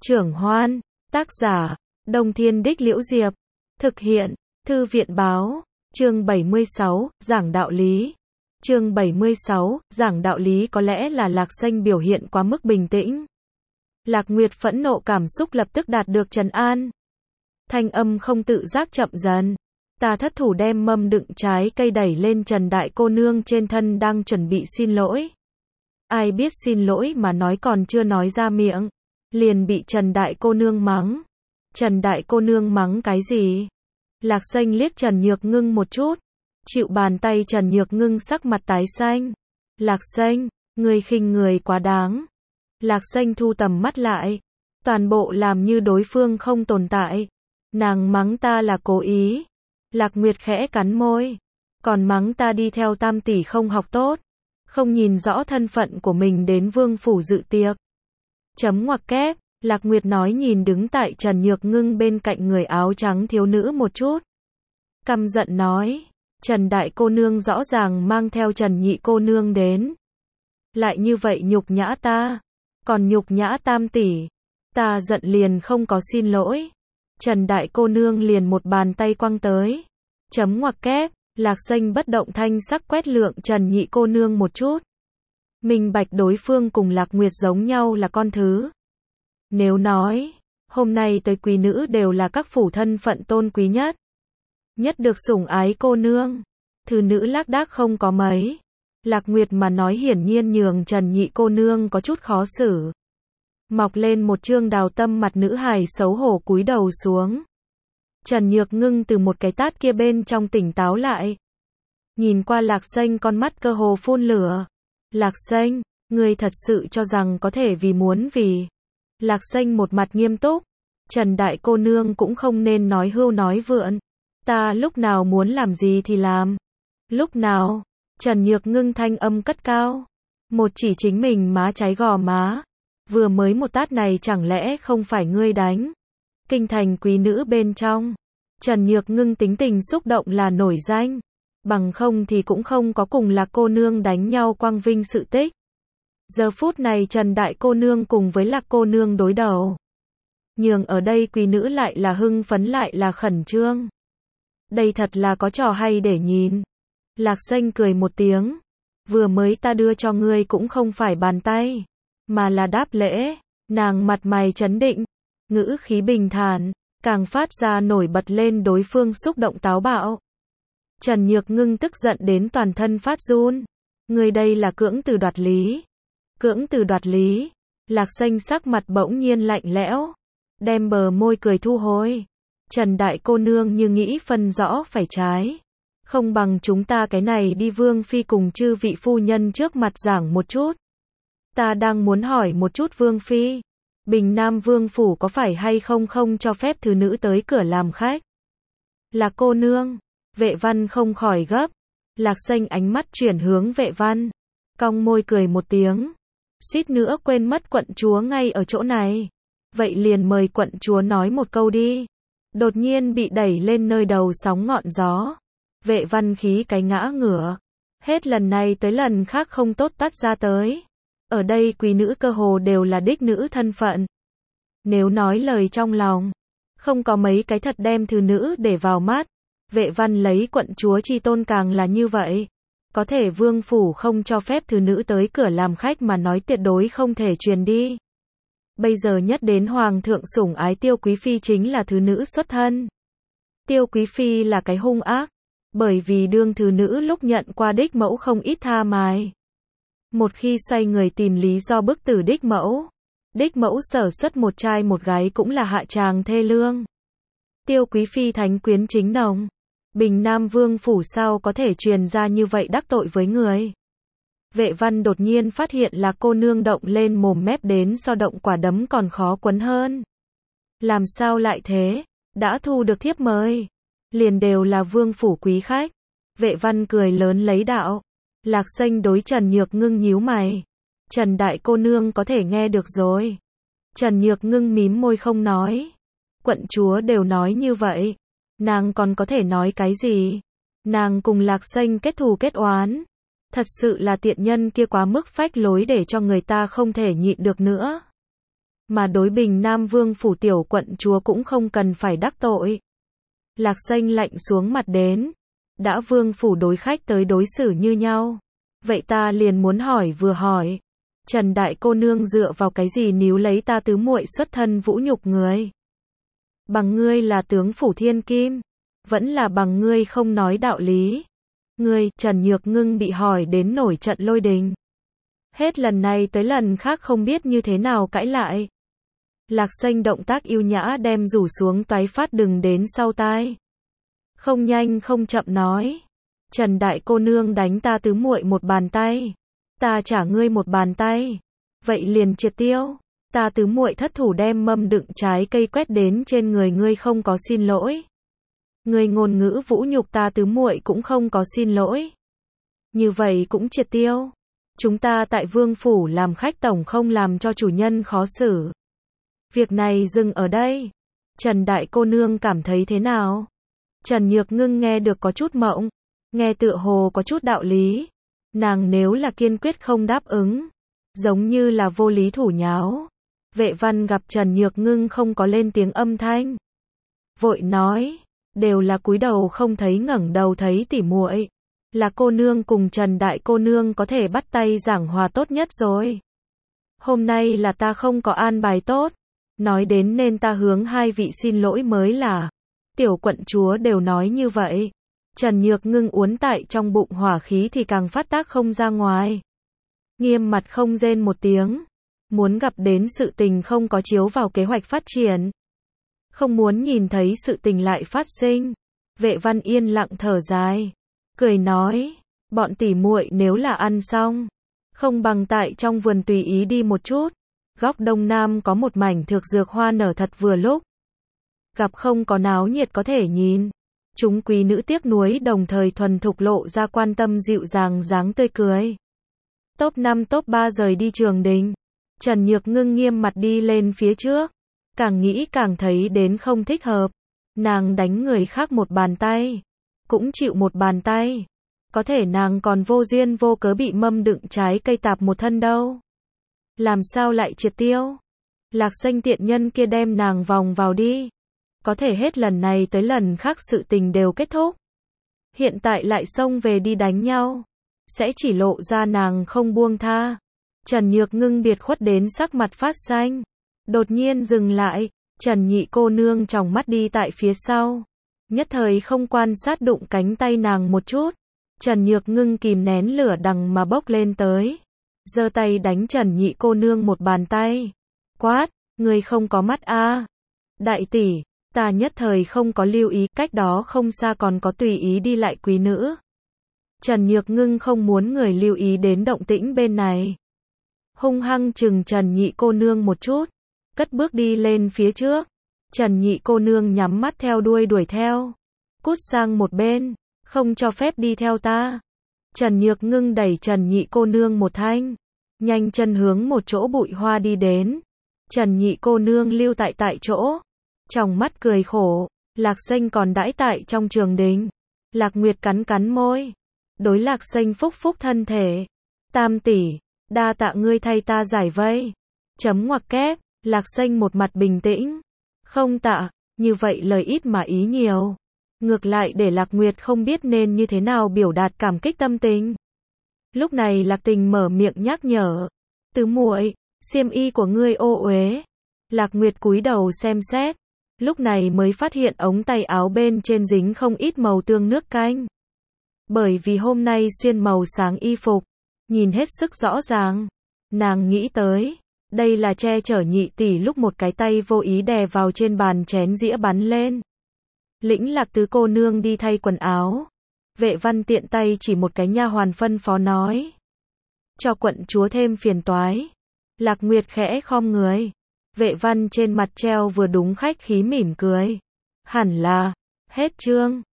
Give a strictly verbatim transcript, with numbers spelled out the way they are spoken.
Trưởng Hoan, tác giả, Đông Thiên Đích Liễu Diệp, thực hiện, Thư viện Báo, chương bảy mươi sáu, giảng đạo lý. Chương bảy mươi sáu, giảng đạo lý. Có lẽ là Lạc Xanh biểu hiện quá mức bình tĩnh. Lạc Nguyệt phẫn nộ cảm xúc lập tức đạt được trấn an. Thanh âm không tự giác chậm dần. Ta thất thủ đem mâm đựng trái cây đẩy lên Trần Đại cô nương trên thân đang chuẩn bị xin lỗi. Ai biết xin lỗi mà nói còn chưa nói ra miệng, liền bị Trần Đại cô nương mắng. Trần Đại cô nương mắng cái gì? Lạc Xanh liếc Trần Nhược Ngưng một chút. Chịu bàn tay Trần Nhược Ngưng sắc mặt tái xanh. Lạc Xanh, ngươi khinh người quá đáng. Lạc Xanh thu tầm mắt lại. Toàn bộ làm như đối phương không tồn tại. Nàng mắng ta là cố ý. Lạc Nguyệt khẽ cắn môi. Còn mắng ta đi theo tam tỷ không học tốt. Không nhìn rõ thân phận của mình đến vương phủ dự tiệc. Chấm ngoặc kép. Lạc Nguyệt nói nhìn đứng tại Trần Nhược Ngưng bên cạnh người áo trắng thiếu nữ một chút. Căm giận nói. Trần Đại cô nương rõ ràng mang theo Trần Nhị cô nương đến. Lại như vậy nhục nhã ta. Còn nhục nhã tam tỷ. Ta giận liền không có xin lỗi. Trần Đại cô nương liền một bàn tay quăng tới. Chấm ngoặc kép. Lạc Xanh bất động thanh sắc quét lượng Trần Nhị cô nương một chút. Minh bạch đối phương cùng Lạc Nguyệt giống nhau là con thứ. Nếu nói, hôm nay tới quý nữ đều là các phủ thân phận tôn quý nhất. Nhất được sủng ái cô nương. Thứ nữ lác đác không có mấy. Lạc Nguyệt mà nói hiển nhiên nhường Trần Nhị cô nương có chút khó xử. Mọc lên một trương đào tâm mặt nữ hài xấu hổ cúi đầu xuống. Trần Nhược Ngưng từ một cái tát kia bên trong tỉnh táo lại. Nhìn qua Lạc Xanh con mắt cơ hồ phun lửa. Lạc Xanh, ngươi thật sự cho rằng có thể vì muốn vì. Lạc Xanh một mặt nghiêm túc. Trần Đại cô nương cũng không nên nói hưu nói vượn. Ta lúc nào muốn làm gì thì làm. Lúc nào? Trần Nhược Ngưng thanh âm cất cao. Một chỉ chính mình má trái gò má. Vừa mới một tát này chẳng lẽ không phải ngươi đánh. Kinh thành quý nữ bên trong. Trần Nhược Ngưng tính tình xúc động là nổi danh. Bằng không thì cũng không có cùng Lạc cô nương đánh nhau quang vinh sự tích. Giờ phút này Trần Đại cô nương cùng với Lạc cô nương đối đầu. Nhường ở đây quý nữ lại là hưng phấn lại là khẩn trương. Đây thật là có trò hay để nhìn. Lạc Xanh cười một tiếng. Vừa mới ta đưa cho ngươi cũng không phải bàn tay. Mà là đáp lễ. Nàng mặt mày trấn định. Ngữ khí bình thản. Càng phát ra nổi bật lên đối phương xúc động táo bạo. Trần Nhược Ngưng tức giận đến toàn thân phát run. Ngươi đây là cưỡng từ đoạt lý. Cưỡng từ đoạt lý. Lạc Xanh sắc mặt bỗng nhiên lạnh lẽo. Đem bờ môi cười thu hồi. Trần Đại cô nương như nghĩ phân rõ phải trái. Không bằng chúng ta cái này đi Vương Phi cùng chư vị phu nhân trước mặt giảng một chút. Ta đang muốn hỏi một chút Vương Phi. Bình Nam Vương Phủ có phải hay không không cho phép thứ nữ tới cửa làm khách? Lạc cô nương. Vệ Văn không khỏi gấp. Lạc Xanh ánh mắt chuyển hướng Vệ Văn. Cong môi cười một tiếng. Suýt nữa quên mất quận chúa ngay ở chỗ này. Vậy liền mời quận chúa nói một câu đi. Đột nhiên bị đẩy lên nơi đầu sóng ngọn gió. Vệ Văn khí cái ngã ngửa. Hết lần này tới lần khác không tốt tắt ra tới. Ở đây quý nữ cơ hồ đều là đích nữ thân phận. Nếu nói lời trong lòng, không có mấy cái thật đem thứ nữ để vào mắt. Vệ Văn lấy quận chúa chi tôn càng là như vậy. Có thể vương phủ không cho phép thứ nữ tới cửa làm khách mà nói tuyệt đối không thể truyền đi. Bây giờ nhất đến hoàng thượng sủng ái Tiêu Quý Phi chính là thứ nữ xuất thân. Tiêu Quý Phi là cái hung ác. Bởi vì đương thứ nữ lúc nhận qua đích mẫu không ít tha mài. Một khi xoay người tìm lý do bức tử đích mẫu. Đích mẫu sở xuất một trai một gái cũng là hạ tràng thê lương. Tiêu Quý Phi thánh quyến chính nồng. Bình Nam Vương Phủ sao có thể truyền ra như vậy đắc tội với người. Vệ Văn đột nhiên phát hiện là cô nương động lên mồm mép đến so động quả đấm còn khó quấn hơn. Làm sao lại thế? Đã thu được thiếp mời. Liền đều là Vương Phủ quý khách. Vệ Văn cười lớn lấy đạo. Lạc Xanh đối Trần Nhược Ngưng nhíu mày. Trần Đại cô nương có thể nghe được rồi. Trần Nhược Ngưng mím môi không nói. Quận chúa đều nói như vậy. Nàng còn có thể nói cái gì? Nàng cùng Lạc Xanh kết thù kết oán. Thật sự là tiện nhân kia quá mức phách lối để cho người ta không thể nhịn được nữa. mà đối Bình Nam Vương phủ tiểu quận chúa cũng không cần phải đắc tội. Lạc Xanh lạnh xuống mặt đến, đã Vương phủ đối khách tới đối xử như nhau, vậy ta liền muốn hỏi vừa hỏi, Trần đại cô nương dựa vào cái gì níu lấy ta tứ muội xuất thân vũ nhục người? Bằng ngươi là tướng phủ thiên kim, vẫn là bằng ngươi không nói đạo lý. Ngươi, Trần Nhược Ngưng bị hỏi đến nổi trận lôi đình. Hết lần này tới lần khác không biết như thế nào cãi lại. Lạc Xanh động tác yêu nhã đem rủ xuống toái phát đừng đến sau tai. Không nhanh không chậm nói, Trần đại cô nương đánh ta tứ muội một bàn tay, ta trả ngươi một bàn tay, vậy liền triệt tiêu. Ta tứ muội thất thủ đem mâm đựng trái cây quét đến trên người ngươi không có xin lỗi. Ngươi ngôn ngữ vũ nhục ta tứ muội cũng không có xin lỗi. Như vậy cũng triệt tiêu. Chúng ta tại Vương phủ làm khách tổng không làm cho chủ nhân khó xử. Việc này dừng ở đây. Trần đại cô nương cảm thấy thế nào? Trần Nhược Ngưng nghe được có chút mộng, nghe tựa hồ có chút đạo lý. Nàng nếu là kiên quyết không đáp ứng, giống như là vô lý thủ nháo. Vệ Văn gặp Trần Nhược Ngưng không có lên tiếng âm thanh, vội nói, đều là cúi đầu không thấy ngẩng đầu thấy tỉ muội, là cô nương cùng Trần đại cô nương có thể bắt tay giảng hòa tốt nhất rồi. Hôm nay là ta không có an bài tốt, nói đến nên ta hướng hai vị xin lỗi mới là. Tiểu quận chúa đều nói như vậy. Trần Nhược Ngưng uốn tại trong bụng hỏa khí thì càng phát tác không ra ngoài. Nghiêm mặt không rên một tiếng. Muốn gặp đến sự tình không có chiếu vào kế hoạch phát triển. Không muốn nhìn thấy sự tình lại phát sinh. Vệ Văn yên lặng thở dài. Cười nói, bọn tỉ muội nếu là ăn xong, không bằng tại trong vườn tùy ý đi một chút. Góc đông nam có một mảnh thược dược hoa nở thật vừa lúc. Gặp không có náo nhiệt có thể nhìn. Chúng quý nữ tiếc nuối đồng thời thuần thục lộ ra quan tâm dịu dàng dáng tươi cười. Top năm top ba rời đi Trường Đình. Trần Nhược Ngưng nghiêm mặt đi lên phía trước. Càng nghĩ càng thấy đến không thích hợp. Nàng đánh người khác một bàn tay, cũng chịu một bàn tay. Có thể nàng còn vô duyên vô cớ bị mâm đựng trái cây tạp một thân đâu. Làm sao lại triệt tiêu? Lạc Xanh tiện nhân kia đem nàng vòng vào đi. Có thể hết lần này tới lần khác sự tình đều kết thúc. Hiện tại lại xông về đi đánh nhau. Sẽ chỉ lộ ra nàng không buông tha. Trần Nhược Ngưng biệt khuất đến sắc mặt phát xanh. Đột nhiên dừng lại. Trần nhị cô nương tròng mắt đi tại phía sau. Nhất thời không quan sát đụng cánh tay nàng một chút. Trần Nhược Ngưng kìm nén lửa đằng mà bốc lên tới. Giơ tay đánh Trần nhị cô nương một bàn tay. Quát, người không có mắt a à. Đại tỷ, ta nhất thời không có lưu ý, cách đó không xa còn có tùy ý đi lại quý nữ. Trần Nhược Ngưng không muốn người lưu ý đến động tĩnh bên này. Hung hăng chừng Trần nhị cô nương một chút. Cất bước đi lên phía trước. Trần nhị cô nương nhắm mắt theo đuôi đuổi theo. Cút sang một bên, không cho phép đi theo ta. Trần Nhược Ngưng đẩy Trần nhị cô nương một thanh. Nhanh chân hướng một chỗ bụi hoa đi đến. Trần nhị cô nương lưu tại tại chỗ. Trong mắt cười khổ. Lạc Xanh còn đãi tại trong Trường Đình. Lạc Nguyệt cắn cắn môi. Đối Lạc Xanh phúc phúc thân thể. Tam tỷ, đa tạ ngươi thay ta giải vây. Chấm ngoặc kép. Lạc Xanh một mặt bình tĩnh. Không tạ, như vậy lời ít mà ý nhiều. Ngược lại để Lạc Nguyệt không biết nên như thế nào biểu đạt cảm kích tâm tình. Lúc này Lạc Tình mở miệng nhắc nhở. Tứ muội, xiêm y của ngươi ô uế. Lạc Nguyệt cúi đầu xem xét. Lúc này mới phát hiện ống tay áo bên trên dính không ít màu tương nước canh. Bởi vì hôm nay xuyên màu sáng y phục, nhìn hết sức rõ ràng. Nàng nghĩ tới, đây là che chở nhị tỷ lúc một cái tay vô ý đè vào trên bàn chén dĩa bắn lên. Lĩnh Lạc tứ cô nương đi thay quần áo. Vệ Văn tiện tay chỉ một cái nha hoàn phân phó nói. Cho quận chúa thêm phiền toái. Lạc Nguyệt khẽ khom người. Vệ Văn trên mặt treo vừa đúng khách khí mỉm cười. Hẳn là, hết chương.